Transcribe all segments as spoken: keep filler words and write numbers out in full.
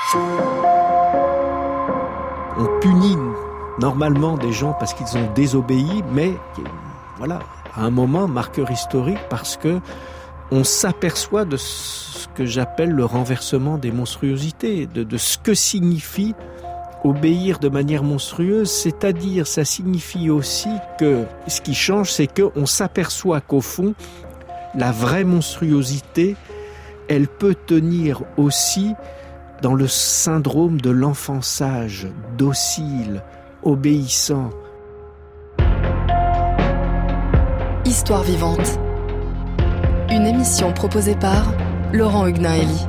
On punit normalement des gens parce qu'ils ont désobéi, mais voilà, à un moment, marqueur historique, parce que on s'aperçoit de ce que j'appelle le renversement des monstruosités, de, de ce que signifie obéir de manière monstrueuse, c'est-à-dire ça signifie aussi que ce qui change, c'est qu'on s'aperçoit qu'au fond, la vraie monstruosité, elle peut tenir aussi dans le syndrome de l'enfant sage, docile, obéissant. Histoire vivante. Une émission proposée par Laurent Huguenin-Hélie.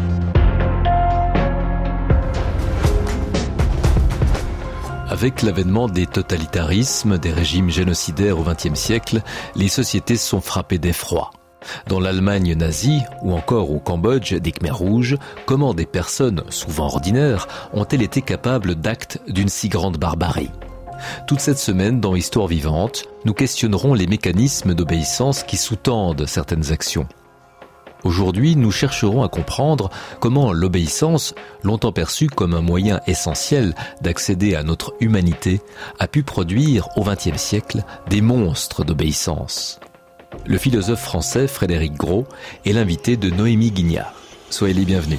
Avec l'avènement des totalitarismes, des régimes génocidaires au vingtième siècle, les sociétés sont frappées d'effroi. Dans l'Allemagne nazie ou encore au Cambodge des Khmers rouges, comment des personnes, souvent ordinaires, ont-elles été capables d'actes d'une si grande barbarie ? Toute cette semaine, dans Histoire vivante, nous questionnerons les mécanismes d'obéissance qui sous-tendent certaines actions. Aujourd'hui, nous chercherons à comprendre comment l'obéissance, longtemps perçue comme un moyen essentiel d'accéder à notre humanité, a pu produire au vingtième siècle des monstres d'obéissance. Le philosophe français Frédéric Gros est l'invité de Noémie Guignard. Soyez les bienvenus.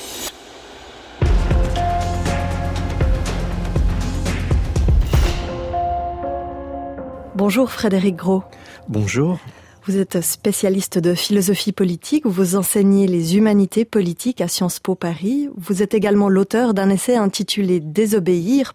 Bonjour Frédéric Gros. Bonjour. Vous êtes spécialiste de philosophie politique, vous enseignez les humanités politiques à Sciences Po Paris. Vous êtes également l'auteur d'un essai intitulé « Désobéir »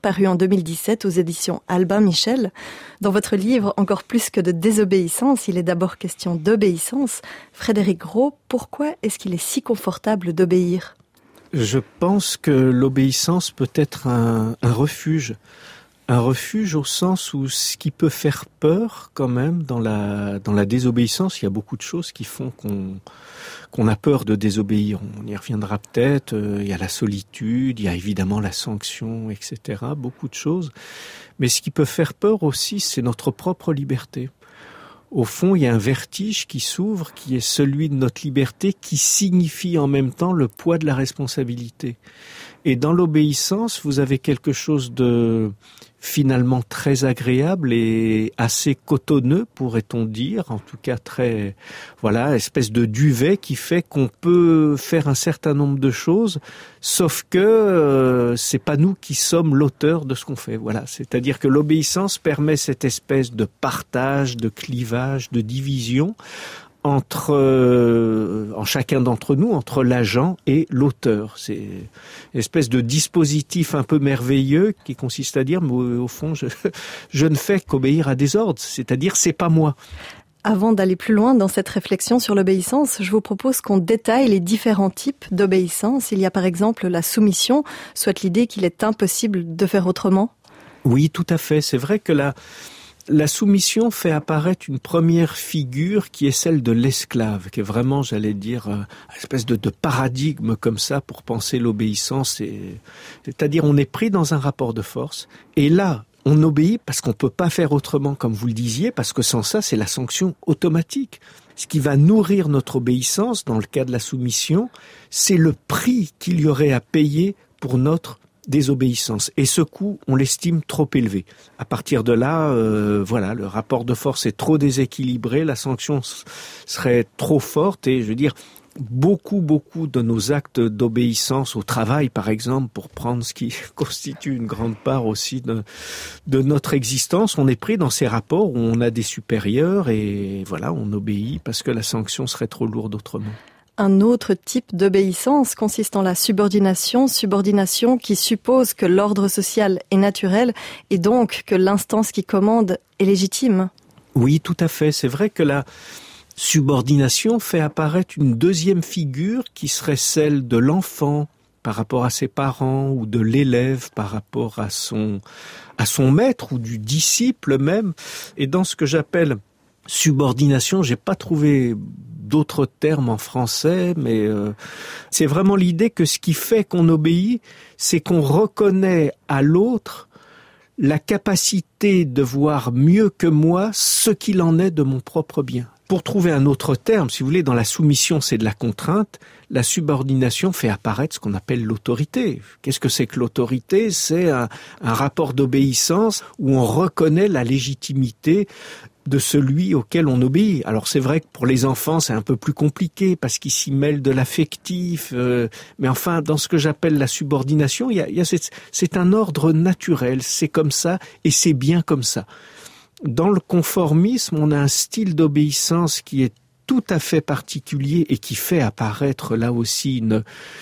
paru en deux mille dix-sept aux éditions Albin Michel. Dans votre livre, encore plus que de désobéissance, il est d'abord question d'obéissance. Frédéric Gros, pourquoi est-ce qu'il est si confortable d'obéir ? Je pense que l'obéissance peut être un, un refuge. Un refuge au sens où ce qui peut faire peur quand même dans la dans la désobéissance, il y a beaucoup de choses qui font qu'on qu'on a peur de désobéir. On y reviendra peut-être. Euh, il y a la solitude, il y a évidemment la sanction, et cetera. Beaucoup de choses. Mais ce qui peut faire peur aussi, c'est notre propre liberté. Au fond, il y a un vertige qui s'ouvre, qui est celui de notre liberté, qui signifie en même temps le poids de la responsabilité. Et dans l'obéissance, vous avez quelque chose de finalement très agréable et assez cotonneux, pourrait-on dire, en tout cas très, voilà, espèce de duvet qui fait qu'on peut faire un certain nombre de choses, sauf que euh, c'est pas nous qui sommes l'auteur de ce qu'on fait. Voilà, c'est-à-dire que l'obéissance permet cette espèce de partage, de clivage, de division entre euh, en chacun d'entre nous, entre l'agent et l'auteur. C'est une espèce de dispositif un peu merveilleux qui consiste à dire, mais au, au fond, je, je ne fais qu'obéir à des ordres, c'est-à-dire c'est pas moi. Avant d'aller plus loin dans cette réflexion sur l'obéissance, je vous propose qu'on détaille les différents types d'obéissance. Il y a par exemple la soumission, soit l'idée qu'il est impossible de faire autrement. Oui, tout à fait. C'est vrai que la La soumission fait apparaître une première figure qui est celle de l'esclave, qui est vraiment, j'allais dire, une espèce de, de paradigme comme ça pour penser l'obéissance. Et, c'est-à-dire, on est pris dans un rapport de force, et là, on obéit parce qu'on peut pas faire autrement, comme vous le disiez, parce que sans ça, c'est la sanction automatique. Ce qui va nourrir notre obéissance, dans le cas de la soumission, c'est le prix qu'il y aurait à payer pour notre désobéissance. Et ce coût, on l'estime trop élevé. À partir de là, euh, voilà, le rapport de force est trop déséquilibré, la sanction serait trop forte et, je veux dire, beaucoup, beaucoup de nos actes d'obéissance au travail, par exemple, pour prendre ce qui constitue une grande part aussi de, de notre existence, on est pris dans ces rapports où on a des supérieurs et voilà, on obéit parce que la sanction serait trop lourde autrement. Un autre type d'obéissance consiste en la subordination, subordination qui suppose que l'ordre social est naturel et donc que l'instance qui commande est légitime. Oui, tout à fait. C'est vrai que la subordination fait apparaître une deuxième figure qui serait celle de l'enfant par rapport à ses parents ou de l'élève par rapport à son, à son maître ou du disciple même. Et dans ce que j'appelle subordination, j'ai pas trouvé d'autres termes en français, mais euh, c'est vraiment l'idée que ce qui fait qu'on obéit, c'est qu'on reconnaît à l'autre la capacité de voir mieux que moi ce qu'il en est de mon propre bien. Pour trouver un autre terme, si vous voulez, dans la soumission, c'est de la contrainte. La subordination fait apparaître ce qu'on appelle l'autorité. Qu'est-ce que c'est que l'autorité ? C'est un, un rapport d'obéissance où on reconnaît la légitimité de celui auquel on obéit. Alors c'est vrai que pour les enfants, c'est un peu plus compliqué parce qu'ils s'y mêlent de l'affectif. Euh, mais enfin, dans ce que j'appelle la subordination, il y a, il y a cette, c'est un ordre naturel. C'est comme ça et c'est bien comme ça. Dans le conformisme, on a un style d'obéissance qui est tout à fait particulier et qui fait apparaître là aussi une,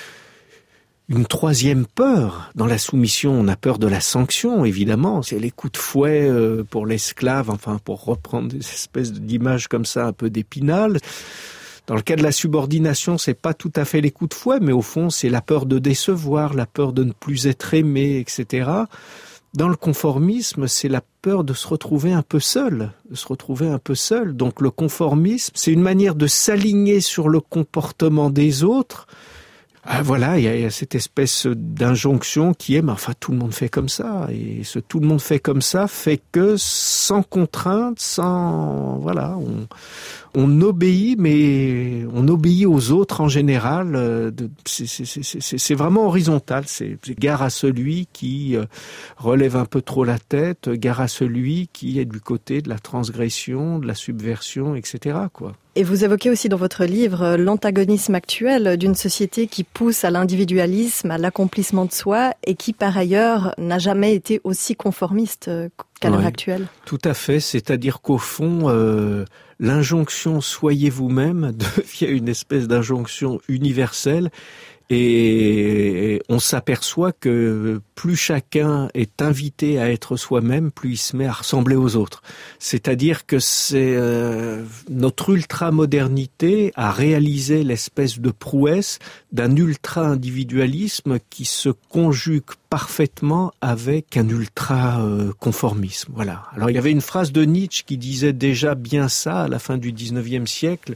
une troisième peur. Dans la soumission, on a peur de la sanction, évidemment. C'est les coups de fouet pour l'esclave, enfin pour reprendre des espèces d'images comme ça un peu d'Épinal. Dans le cas de la subordination, c'est pas tout à fait les coups de fouet, mais au fond, c'est la peur de décevoir, la peur de ne plus être aimé, et cetera. Dans le conformisme, c'est la peur de se retrouver un peu seul, de se retrouver un peu seul. Donc le conformisme, c'est une manière de s'aligner sur le comportement des autres. Ah, voilà, il y, y a cette espèce d'injonction qui est, mais enfin tout le monde fait comme ça. Et ce tout le monde fait comme ça fait que sans contrainte, sans... Voilà, on... On obéit, mais on obéit aux autres en général. C'est, c'est, c'est, c'est, c'est vraiment horizontal. C'est, c'est gare à celui qui relève un peu trop la tête, gare à celui qui est du côté de la transgression, de la subversion, et cetera, quoi. Et vous évoquez aussi dans votre livre l'antagonisme actuel d'une société qui pousse à l'individualisme, à l'accomplissement de soi, et qui par ailleurs n'a jamais été aussi conformiste qu'à l'heure ouais, actuelle. Tout à fait, c'est-à-dire qu'au fond, euh, l'injonction « soyez vous-même » devient une espèce d'injonction universelle. Et on s'aperçoit que plus chacun est invité à être soi-même, plus il se met à ressembler aux autres. C'est-à-dire que c'est euh, notre ultra-modernité a réalisé l'espèce de prouesse d'un ultra-individualisme qui se conjugue parfaitement avec un ultra-conformisme. Voilà. Alors il y avait une phrase de Nietzsche qui disait déjà bien ça à la fin du dix-neuvième siècle.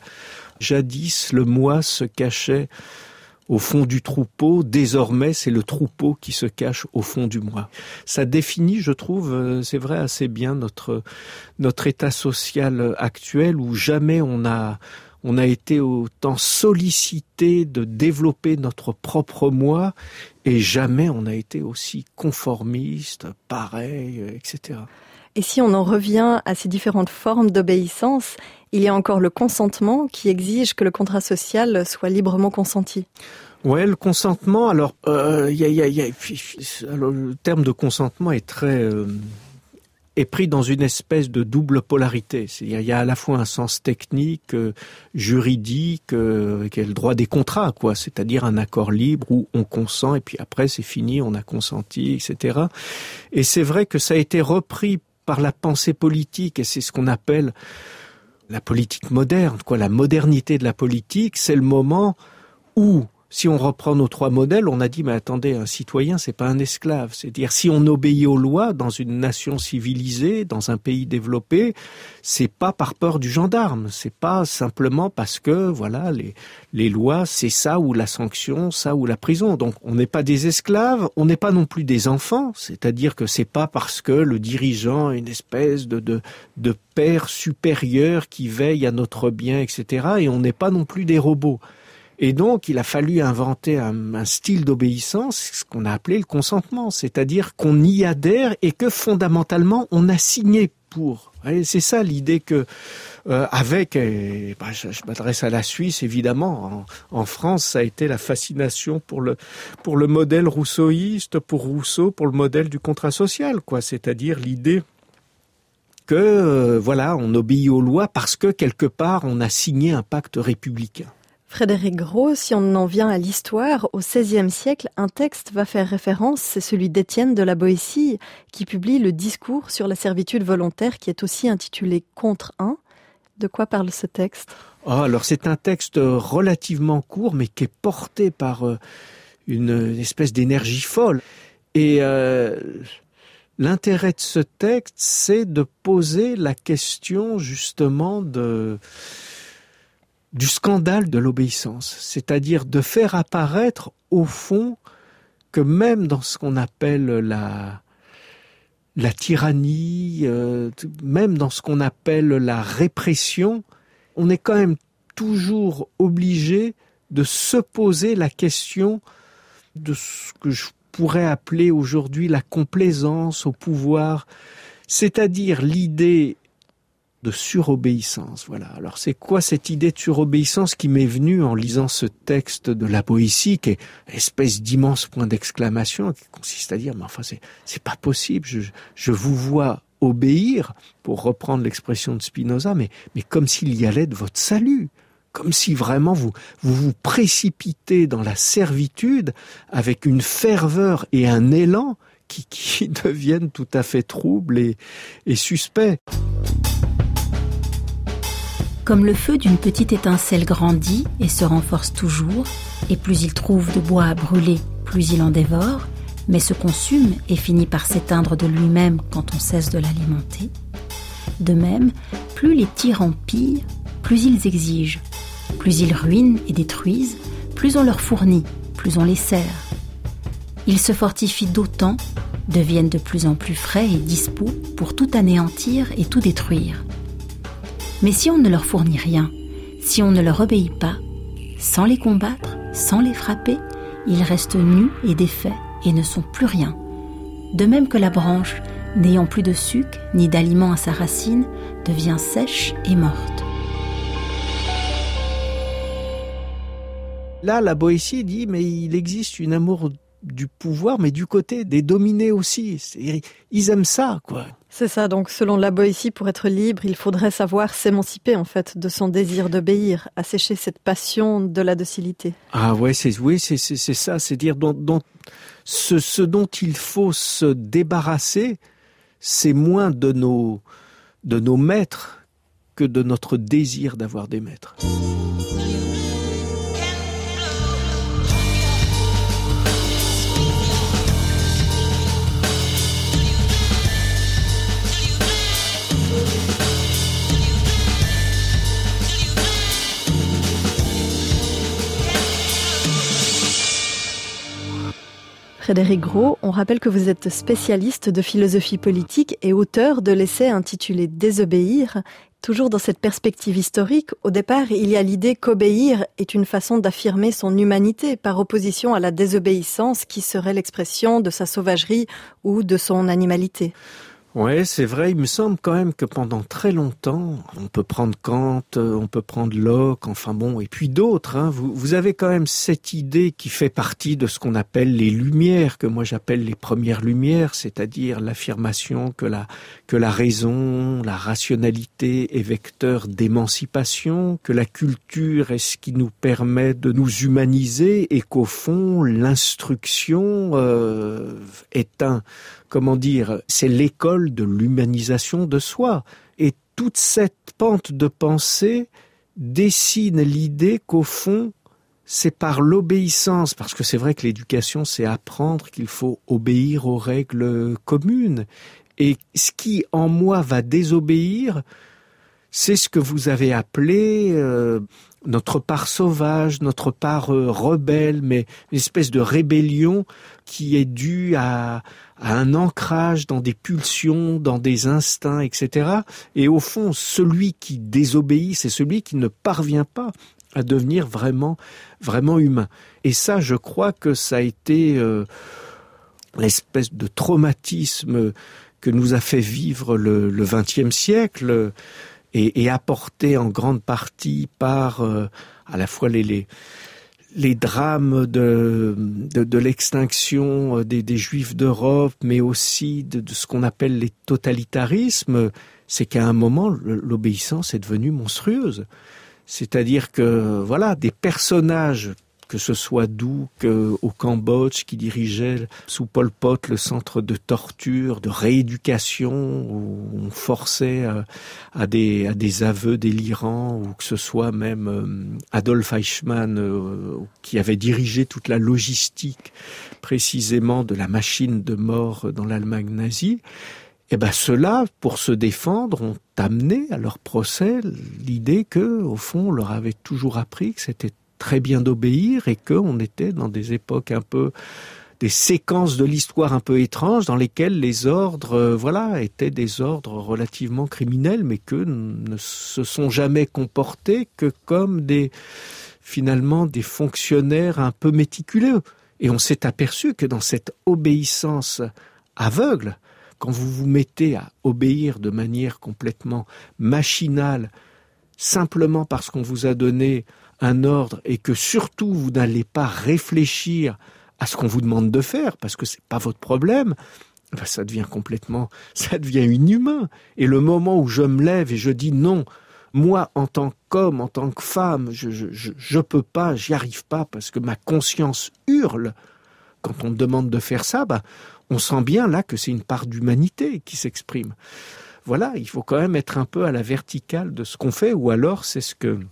Jadis, le moi se cachait au fond du troupeau, désormais, c'est le troupeau qui se cache au fond du moi. Ça définit, je trouve, c'est vrai, assez bien notre notre état social actuel où jamais on a on a été autant sollicité de développer notre propre moi et jamais on a été aussi conformiste, pareil, et cetera. Et si on en revient à ces différentes formes d'obéissance, il y a encore le consentement qui exige que le contrat social soit librement consenti. Ouais, le consentement. Alors, euh, y a, y a, y a, alors, le terme de consentement est très euh, est pris dans une espèce de double polarité. C'est-à-dire, il y a à la fois un sens technique, euh, juridique, euh, qui est le droit des contrats, quoi. C'est-à-dire un accord libre où on consent et puis après c'est fini, on a consenti, et cetera. Et c'est vrai que ça a été repris par la pensée politique et c'est ce qu'on appelle la politique moderne, quoi. La modernité de la politique, c'est le moment où, si on reprend nos trois modèles, on a dit, mais attendez, un citoyen, c'est pas un esclave. C'est-à-dire, si on obéit aux lois dans une nation civilisée, dans un pays développé, c'est pas par peur du gendarme. C'est pas simplement parce que, voilà, les, les lois, c'est ça ou la sanction, ça ou la prison. Donc, on n'est pas des esclaves, on n'est pas non plus des enfants. C'est-à-dire que c'est pas parce que le dirigeant est une espèce de, de, de père supérieur qui veille à notre bien, et cetera. Et on n'est pas non plus des robots. Et donc, il a fallu inventer un, un style d'obéissance, ce qu'on a appelé le consentement, c'est-à-dire qu'on y adhère et que fondamentalement, on a signé pour. Et c'est ça l'idée que, euh, avec, et, bah, je, je m'adresse à la Suisse évidemment, en, en France, ça a été la fascination pour le pour le modèle rousseauiste, pour Rousseau, pour le modèle du contrat social, quoi. C'est-à-dire l'idée que, euh, voilà, on obéit aux lois parce que quelque part, on a signé un pacte républicain. Frédéric Gros, si on en vient à l'histoire, au seizième siècle, un texte va faire référence, c'est celui d'Étienne de la Boétie, qui publie le discours sur la servitude volontaire, qui est aussi intitulé Contre un. De quoi parle ce texte ? Oh, alors c'est un texte relativement court, mais qui est porté par une espèce d'énergie folle. Et euh, l'intérêt de ce texte, c'est de poser la question justement de... du scandale de l'obéissance, c'est-à-dire de faire apparaître au fond que même dans ce qu'on appelle la, la tyrannie, euh, même dans ce qu'on appelle la répression, on est quand même toujours obligé de se poser la question de ce que je pourrais appeler aujourd'hui la complaisance au pouvoir, c'est-à-dire l'idée de surobéissance. Voilà. Alors c'est quoi cette idée de surobéissance qui m'est venue en lisant ce texte de la Boétie, qui est une espèce d'immense point d'exclamation, qui consiste à dire, mais enfin c'est, c'est pas possible, je, je vous vois obéir, pour reprendre l'expression de Spinoza, mais, mais comme s'il y allait de votre salut. Comme si vraiment vous, vous vous précipitez dans la servitude avec une ferveur et un élan qui, qui deviennent tout à fait troubles et, et suspects. Comme le feu d'une petite étincelle grandit et se renforce toujours, et plus il trouve de bois à brûler, plus il en dévore, mais se consume et finit par s'éteindre de lui-même quand on cesse de l'alimenter. De même, plus les tyrans pillent, plus ils exigent. Plus ils ruinent et détruisent, plus on leur fournit, plus on les sert. Ils se fortifient d'autant, deviennent de plus en plus frais et dispos pour tout anéantir et tout détruire. Mais si on ne leur fournit rien, si on ne leur obéit pas, sans les combattre, sans les frapper, ils restent nus et défaits et ne sont plus rien. De même que la branche, n'ayant plus de suc ni d'aliment à sa racine, devient sèche et morte. Là, la Boétie dit, mais il existe une amour du pouvoir, mais du côté des dominés aussi. C'est, ils aiment ça, quoi. C'est ça, donc selon la Boétie, pour être libre, il faudrait savoir s'émanciper, en fait, de son désir d'obéir, assécher cette passion de la docilité. Ah ouais, c'est, oui, c'est, c'est, c'est ça, c'est dire, dont, dont, ce, ce dont il faut se débarrasser, c'est moins de nos, de nos maîtres que de notre désir d'avoir des maîtres. Frédéric Gros, on rappelle que vous êtes spécialiste de philosophie politique et auteur de l'essai intitulé « Désobéir ». Toujours dans cette perspective historique, au départ, il y a l'idée qu'obéir est une façon d'affirmer son humanité par opposition à la désobéissance qui serait l'expression de sa sauvagerie ou de son animalité. Ouais, c'est vrai, il me semble quand même que pendant très longtemps, on peut prendre Kant, on peut prendre Locke, enfin bon, et puis d'autres, hein, vous, vous avez quand même cette idée qui fait partie de ce qu'on appelle les Lumières, que moi j'appelle les premières Lumières, c'est-à-dire l'affirmation que la, que la raison, la rationalité est vecteur d'émancipation, que la culture est ce qui nous permet de nous humaniser et qu'au fond, l'instruction euh, est un... Comment dire, c'est l'école de l'humanisation de soi. Et toute cette pente de pensée dessine l'idée qu'au fond, c'est par l'obéissance, parce que c'est vrai que l'éducation, c'est apprendre qu'il faut obéir aux règles communes. Et ce qui, en moi, va désobéir, c'est ce que vous avez appelé euh, notre part sauvage, notre part euh, rebelle, mais une espèce de rébellion qui est due à, à un ancrage dans des pulsions, dans des instincts, et cetera. Et au fond, celui qui désobéit, c'est celui qui ne parvient pas à devenir vraiment, vraiment humain. Et ça, je crois que ça a été euh, l'espèce de traumatisme que nous a fait vivre le, le vingtième siècle, et, et apporté en grande partie par euh, à la fois les, les, les drames de, de, de l'extinction des, des Juifs d'Europe, mais aussi de, de ce qu'on appelle les totalitarismes, c'est qu'à un moment, l'obéissance est devenue monstrueuse. C'est-à-dire que, voilà, des personnages, que ce soit Douk au Cambodge, qui dirigeait sous Pol Pot le centre de torture, de rééducation, où on forçait à des, à des aveux délirants, ou que ce soit même Adolf Eichmann, qui avait dirigé toute la logistique précisément de la machine de mort dans l'Allemagne nazie. Eh ben, ceux-là, pour se défendre, ont amené à leur procès l'idée que, au fond, on leur avait toujours appris que c'était très bien d'obéir et qu'on était dans des époques un peu des séquences de l'histoire un peu étranges dans lesquelles les ordres, euh, voilà, étaient des ordres relativement criminels, mais que ne se sont jamais comportés que comme des, finalement, des fonctionnaires un peu méticuleux. Et on s'est aperçu que dans cette obéissance aveugle, quand vous vous mettez à obéir de manière complètement machinale, simplement parce qu'on vous a donné un ordre et que surtout vous n'allez pas réfléchir à ce qu'on vous demande de faire, parce que c'est pas votre problème, ben ça devient complètement, ça devient inhumain. Et le moment où je me lève et je dis non, moi en tant qu'homme, en tant que femme, je je je, je peux pas, j'y arrive pas parce que ma conscience hurle. Quand on me demande de faire ça, ben on sent bien là que c'est une part d'humanité qui s'exprime. Voilà, il faut quand même être un peu à la verticale de ce qu'on fait, ou alors c'est ce que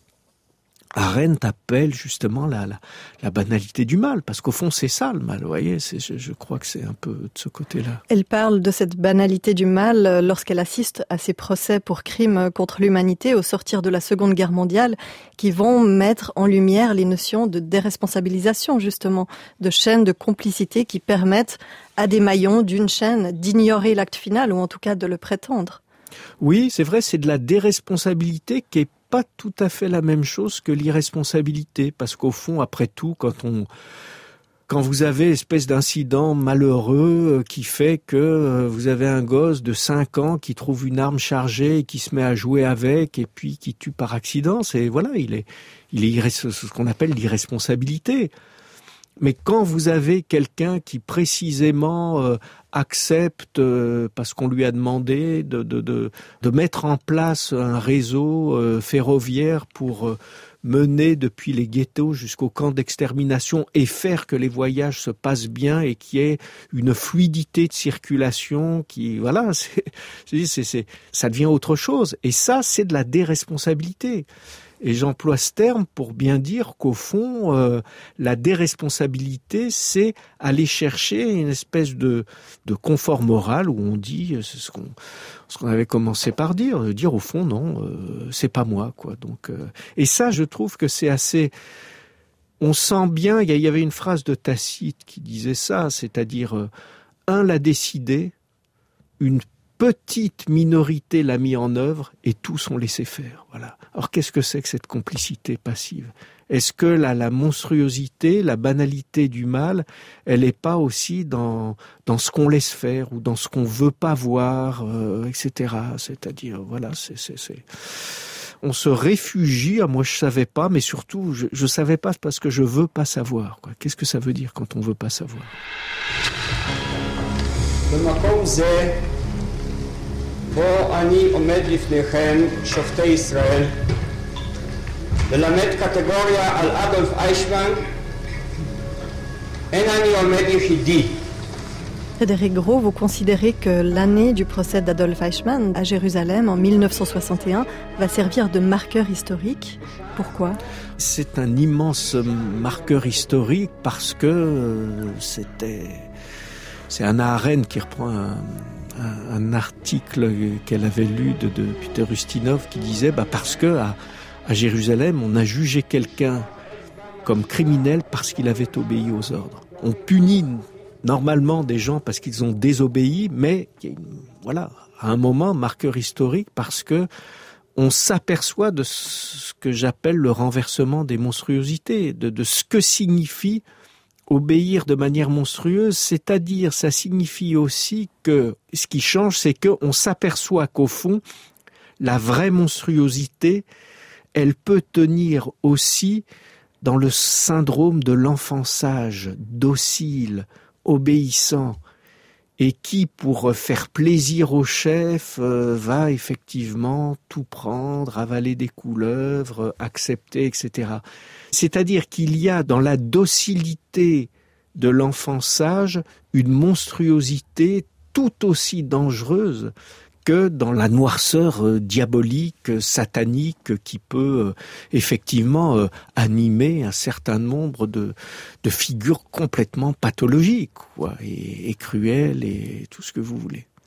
Arendt appelle justement la, la, la banalité du mal, parce qu'au fond c'est ça le mal, vous voyez, c'est, je, je crois que c'est un peu de ce côté-là. Elle parle de cette banalité du mal lorsqu'elle assiste à ces procès pour crimes contre l'humanité au sortir de la Seconde Guerre mondiale, qui vont mettre en lumière les notions de déresponsabilisation justement, de chaînes de complicité qui permettent à des maillons d'une chaîne d'ignorer l'acte final, ou en tout cas de le prétendre. Oui, c'est vrai, c'est de la déresponsabilité qui est pas tout à fait la même chose que l'irresponsabilité, parce qu'au fond, après tout, quand on, quand vous avez espèce d'incident malheureux qui fait que vous avez un gosse de cinq ans qui trouve une arme chargée et qui se met à jouer avec et puis qui tue par accident, c'est voilà, il est, il est irré- ce qu'on appelle l'irresponsabilité. Mais quand vous avez quelqu'un qui précisément euh, accepte, euh, parce qu'on lui a demandé de, de, de, de mettre en place un réseau euh, ferroviaire pour euh, mener depuis les ghettos jusqu'au camp d'extermination et faire que les voyages se passent bien et qu'il y ait une fluidité de circulation qui, voilà, c'est, c'est, c'est, ça devient autre chose. Et ça, c'est de la déresponsabilité. Et j'emploie ce terme pour bien dire qu'au fond, euh, la déresponsabilité, c'est aller chercher une espèce de, de confort moral où on dit, c'est ce qu'on, ce qu'on avait commencé par dire, de dire au fond, non, euh, c'est pas moi, quoi. Donc, euh, et ça, je trouve que c'est assez. On sent bien. Il y avait une phrase de Tacite qui disait ça, c'est-à-dire, euh, un l'a décidé, une petite minorité l'a mis en œuvre et tous ont laissé faire. Voilà. Alors qu'est-ce que c'est que cette complicité passive ? Est-ce que la, la monstruosité, la banalité du mal, elle n'est pas aussi dans, dans ce qu'on laisse faire ou dans ce qu'on veut pas voir, euh, et cetera. C'est-à-dire, voilà, c'est, c'est, c'est... on se réfugie. Moi, je savais pas, mais surtout, je, je savais pas parce que je veux pas savoir, quoi. Qu'est-ce que ça veut dire quand on veut pas savoir ? בו אני עומד לפניכם, שופטי ישראל, ללמד קטגוריה על אדולף אייכמן, אין אני עומד יחידי. Frédéric Gros, vous considérez que l'année du procès d'Adolf Eichmann à Jérusalem en mille neuf cent soixante et un va servir de marqueur historique. Pourquoi ? C'est un immense marqueur historique parce que euh, c'était... C'est Hannah Arendt qui reprend un... un article qu'elle avait lu de, de Peter Ustinov qui disait bah parce que à, à Jérusalem on a jugé quelqu'un comme criminel parce qu'il avait obéi aux ordres. On punit normalement des gens parce qu'ils ont désobéi, mais voilà, à un moment marqueur historique parce que on s'aperçoit de ce que j'appelle le renversement des monstruosités, de, de ce que signifie obéir de manière monstrueuse, c'est-à-dire, ça signifie aussi que ce qui change, c'est qu'on s'aperçoit qu'au fond, la vraie monstruosité, elle peut tenir aussi dans le syndrome de l'enfant sage, docile, obéissant, et qui, pour faire plaisir au chef, euh, va effectivement tout prendre, avaler des couleuvres, accepter, et cetera. C'est-à-dire qu'il y a dans la docilité de l'enfant sage une monstruosité tout aussi dangereuse que dans la noirceur euh, diabolique, satanique, qui peut euh, effectivement euh, animer un certain nombre de, de figures complètement pathologiques, quoi, et, et cruelles, et tout ce que vous voulez.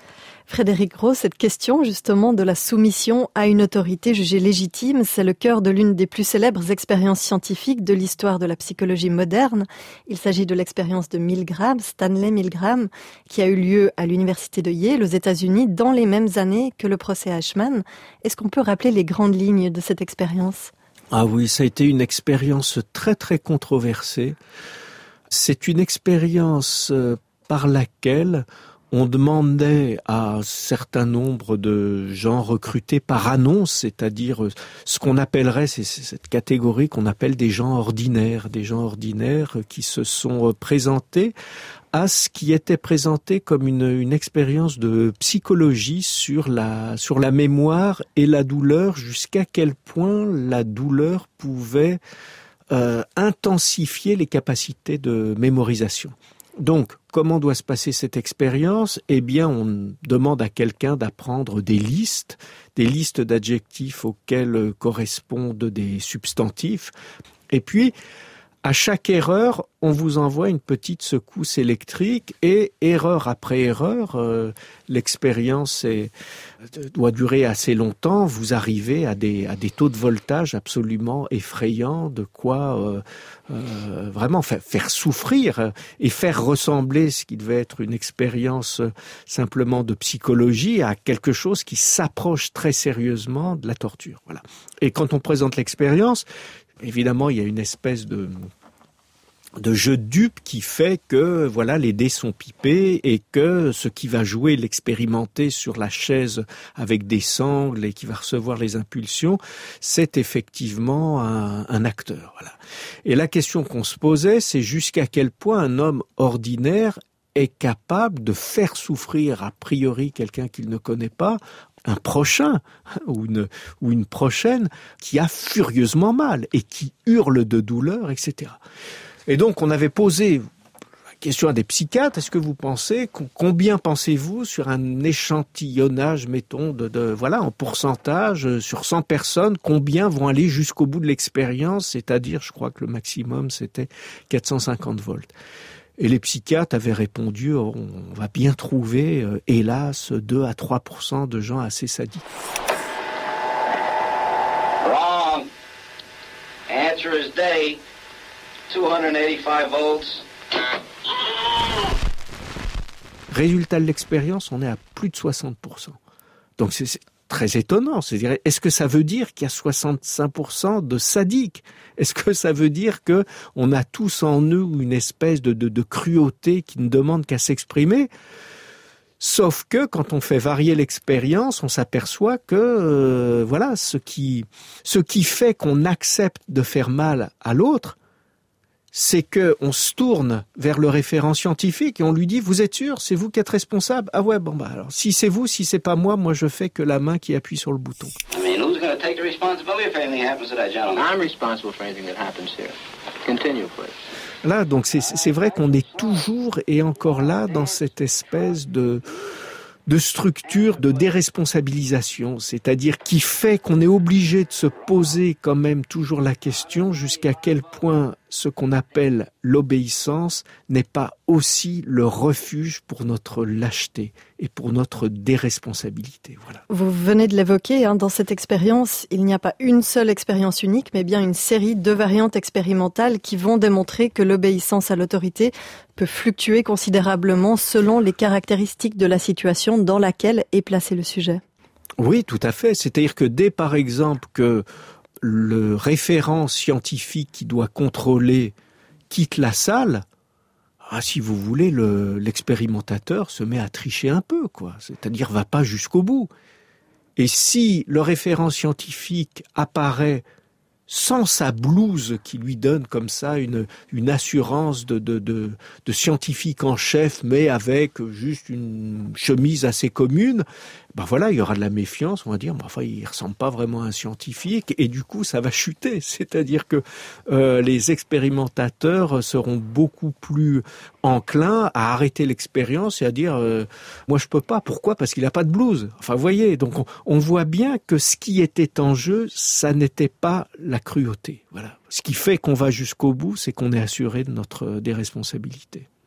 Frédéric Gros, cette question justement de la soumission à une autorité jugée légitime, c'est le cœur de l'une des plus célèbres expériences scientifiques de l'histoire de la psychologie moderne. Il s'agit de l'expérience de Milgram, Stanley Milgram, qui a eu lieu à l'université de Yale aux États-Unis dans les mêmes années que le procès Eichmann. Est-ce qu'on peut rappeler les grandes lignes de cette expérience ? Ah oui, ça a été une expérience très très controversée. C'est une expérience par laquelle on demandait à un certain nombre de gens recrutés par annonce, c'est-à-dire ce qu'on appellerait, c'est cette catégorie qu'on appelle des gens ordinaires, des gens ordinaires qui se sont présentés à ce qui était présenté comme une, une expérience de psychologie sur la, sur la mémoire et la douleur, jusqu'à quel point la douleur pouvait euh, intensifier les capacités de mémorisation. Donc, comment doit se passer cette expérience ? Eh bien, on demande à quelqu'un d'apprendre des listes, des listes d'adjectifs auxquels correspondent des substantifs. Et puis, à chaque erreur, on vous envoie une petite secousse électrique et erreur après erreur, euh, l'expérience est, doit durer assez longtemps. Vous arrivez à des, à des taux de voltage absolument effrayants, de quoi euh, euh, vraiment faire, faire souffrir et faire ressembler ce qui devait être une expérience simplement de psychologie à quelque chose qui s'approche très sérieusement de la torture. Voilà. Et quand on présente l'expérience, évidemment, il y a une espèce de, de jeu de dupe qui fait que voilà, les dés sont pipés et que ce qui va jouer l'expérimenté sur la chaise avec des sangles et qui va recevoir les impulsions, c'est effectivement un, un acteur. Voilà. Et la question qu'on se posait, c'est jusqu'à quel point un homme ordinaire est capable de faire souffrir a priori quelqu'un qu'il ne connaît pas, un prochain ou une, ou une prochaine qui a furieusement mal et qui hurle de douleur, et cetera. Et donc on avait posé la question à des psychiatres, est-ce que vous pensez, combien pensez-vous sur un échantillonnage, mettons, de, de voilà, en pourcentage, sur cent personnes, combien vont aller jusqu'au bout de l'expérience, c'est-à-dire, je crois que le maximum c'était quatre cent cinquante volts. Et les psychiatres avaient répondu, on va bien trouver, euh, hélas, deux à trois pour cent de gens assez sadiques. Wrong. Answer is day. two hundred eighty-five volts. Résultat de l'expérience, on est à plus de soixante pour cent. Donc c'est, c'est très étonnant. C'est-à-dire, est-ce que ça veut dire qu'il y a soixante-cinq pour cent de sadiques ? Est-ce que ça veut dire que on a tous en nous une espèce de, de, de cruauté qui ne demande qu'à s'exprimer ? Sauf que quand on fait varier l'expérience, on s'aperçoit que euh, voilà, ce qui, ce qui fait qu'on accepte de faire mal à l'autre, c'est que on se tourne vers le référent scientifique et on lui dit, vous êtes sûr, c'est vous qui êtes responsable ? Ah ouais, bon bah alors, si c'est vous, si c'est pas moi, moi je fais que la main qui appuie sur le bouton. I mean, who's going to take the responsibility if anything happens to that gentleman? I'm responsible for anything that happens here. Continue, please. Là, donc c'est, c'est vrai qu'on est toujours et encore là dans cette espèce de, de structure de déresponsabilisation, c'est-à-dire qui fait qu'on est obligé de se poser quand même toujours la question jusqu'à quel point ce qu'on appelle l'obéissance n'est pas aussi le refuge pour notre lâcheté et pour notre déresponsabilité. Voilà. Vous venez de l'évoquer, hein, dans cette expérience, il n'y a pas une seule expérience unique, mais bien une série de variantes expérimentales qui vont démontrer que l'obéissance à l'autorité peut fluctuer considérablement selon les caractéristiques de la situation dans laquelle est placé le sujet. Oui, tout à fait. C'est-à-dire que dès, par exemple, que le référent scientifique qui doit contrôler quitte la salle, ah, si vous voulez, le, l'expérimentateur se met à tricher un peu, quoi. C'est-à-dire va pas jusqu'au bout. Et si le référent scientifique apparaît sans sa blouse qui lui donne comme ça une, une assurance de, de, de, de scientifique en chef, mais avec juste une chemise assez commune, ben voilà, il y aura de la méfiance, on va dire, mais enfin, il ressemble pas vraiment à un scientifique, et du coup, ça va chuter. C'est-à-dire que euh, les expérimentateurs seront beaucoup plus enclins à arrêter l'expérience et à dire euh, moi je peux pas. Pourquoi ? Parce qu'il a pas de blouse. Enfin, vous voyez, donc on, on voit bien que ce qui était en jeu, ça n'était pas la cruauté. Voilà. Ce qui fait qu'on va jusqu'au bout, c'est qu'on est assuré de notre déresponsabilité.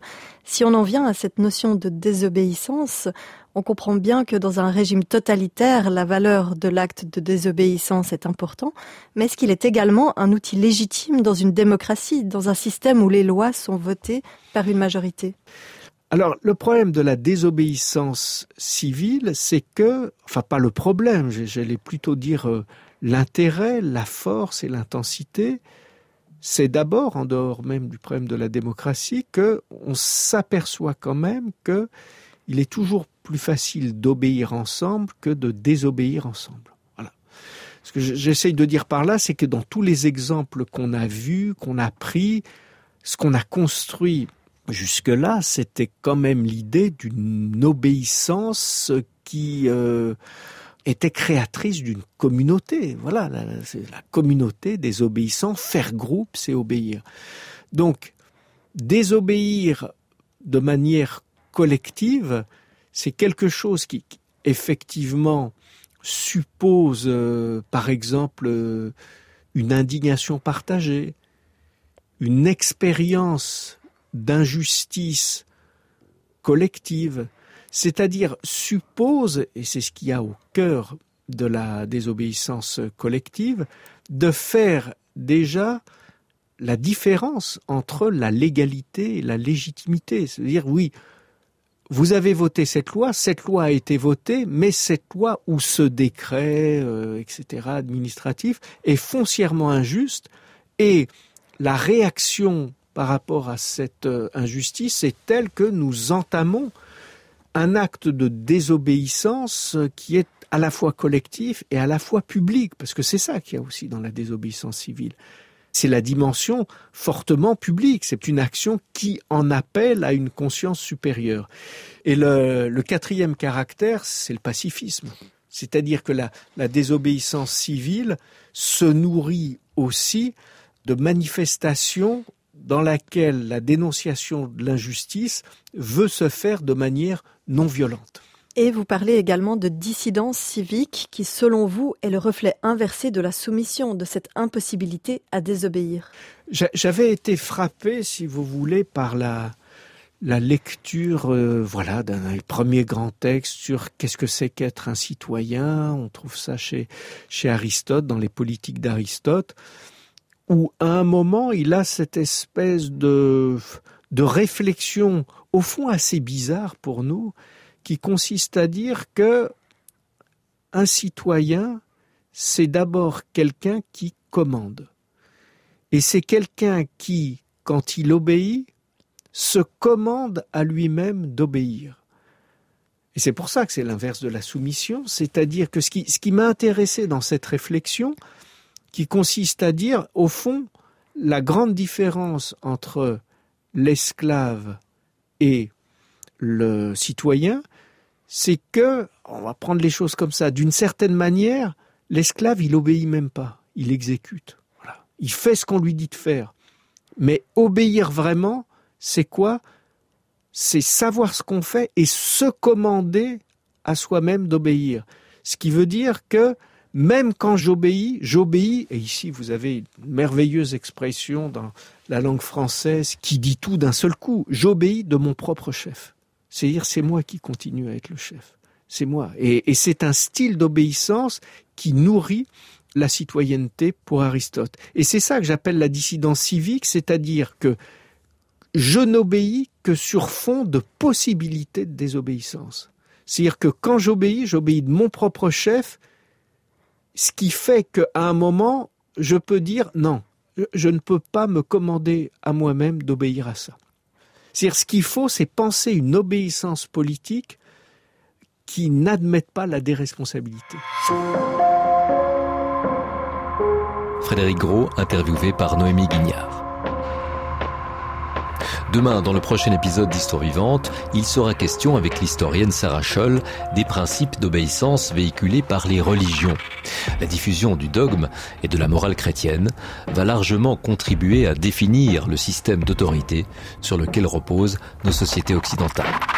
Si on en vient à cette notion de désobéissance, on comprend bien que dans un régime totalitaire, la valeur de l'acte de désobéissance est importante, mais est-ce qu'il est également un outil légitime dans une démocratie, dans un système où les lois sont votées par une majorité ? Alors, le problème de la désobéissance civile, c'est que, enfin pas le problème, j'allais plutôt dire euh, l'intérêt, la force et l'intensité, c'est d'abord, en dehors même du problème de la démocratie, qu'on s'aperçoit quand même qu'il est toujours plus facile d'obéir ensemble que de désobéir ensemble. Voilà. Ce que j'essaye de dire par là, c'est que dans tous les exemples qu'on a vus, qu'on a pris, ce qu'on a construit jusque-là, c'était quand même l'idée d'une obéissance qui euh, était créatrice d'une communauté. Voilà, la, c'est la communauté des obéissants. Faire groupe, c'est obéir. Donc, désobéir de manière collective, c'est quelque chose qui, effectivement, suppose, euh, par exemple, euh, une indignation partagée, une expérience d'injustice collective, c'est-à-dire suppose, et c'est ce qu'il y a au cœur de la désobéissance collective, de faire déjà la différence entre la légalité et la légitimité. C'est-à-dire, oui, vous avez voté cette loi, cette loi a été votée, mais cette loi ou ce décret, euh, et cetera, administratif, est foncièrement injuste, et la réaction par rapport à cette injustice est telle que nous entamons un acte de désobéissance qui est à la fois collectif et à la fois public, parce que c'est ça qu'il y a aussi dans la désobéissance civile. C'est la dimension fortement publique, c'est une action qui en appelle à une conscience supérieure. Et le, le quatrième caractère, c'est le pacifisme. C'est-à-dire que la, la désobéissance civile se nourrit aussi de manifestations dans laquelle la dénonciation de l'injustice veut se faire de manière non violente. Et vous parlez également de dissidence civique qui, selon vous, est le reflet inversé de la soumission, de cette impossibilité à désobéir. J'avais été frappé, si vous voulez, par la, la lecture euh, voilà, d'un des premiers grands textes sur qu'est-ce que c'est qu'être un citoyen. On trouve ça chez, chez Aristote, dans les Politiques d'Aristote, où à un moment, il a cette espèce de, de réflexion, au fond assez bizarre pour nous, qui consiste à dire que un citoyen, c'est d'abord quelqu'un qui commande. Et c'est quelqu'un qui, quand il obéit, se commande à lui-même d'obéir. Et c'est pour ça que c'est l'inverse de la soumission, c'est-à-dire que ce qui, ce qui m'a intéressé dans cette réflexion, qui consiste à dire, au fond, la grande différence entre l'esclave et le citoyen, c'est que, on va prendre les choses comme ça, d'une certaine manière, l'esclave, il obéit même pas, il exécute. Voilà. Il fait ce qu'on lui dit de faire. Mais obéir vraiment, c'est quoi ? C'est savoir ce qu'on fait et se commander à soi-même d'obéir. Ce qui veut dire que même quand j'obéis, j'obéis, et ici vous avez une merveilleuse expression dans la langue française qui dit tout d'un seul coup, j'obéis de mon propre chef. C'est-à-dire, c'est moi qui continue à être le chef. C'est moi. Et, et c'est un style d'obéissance qui nourrit la citoyenneté pour Aristote. Et c'est ça que j'appelle la dissidence civique, c'est-à-dire que je n'obéis que sur fond de possibilité de désobéissance. C'est-à-dire que quand j'obéis, j'obéis de mon propre chef, ce qui fait qu'à un moment, je peux dire non, je ne peux pas me commander à moi-même d'obéir à ça. C'est-à-dire, ce qu'il faut, c'est penser une obéissance politique qui n'admette pas la déresponsabilité. Frédéric Gros, interviewé par Noémie Guignard. Demain, dans le prochain épisode d'Histoire vivante, il sera question avec l'historienne Sarah Scholl des principes d'obéissance véhiculés par les religions. La diffusion du dogme et de la morale chrétienne va largement contribuer à définir le système d'autorité sur lequel reposent nos sociétés occidentales.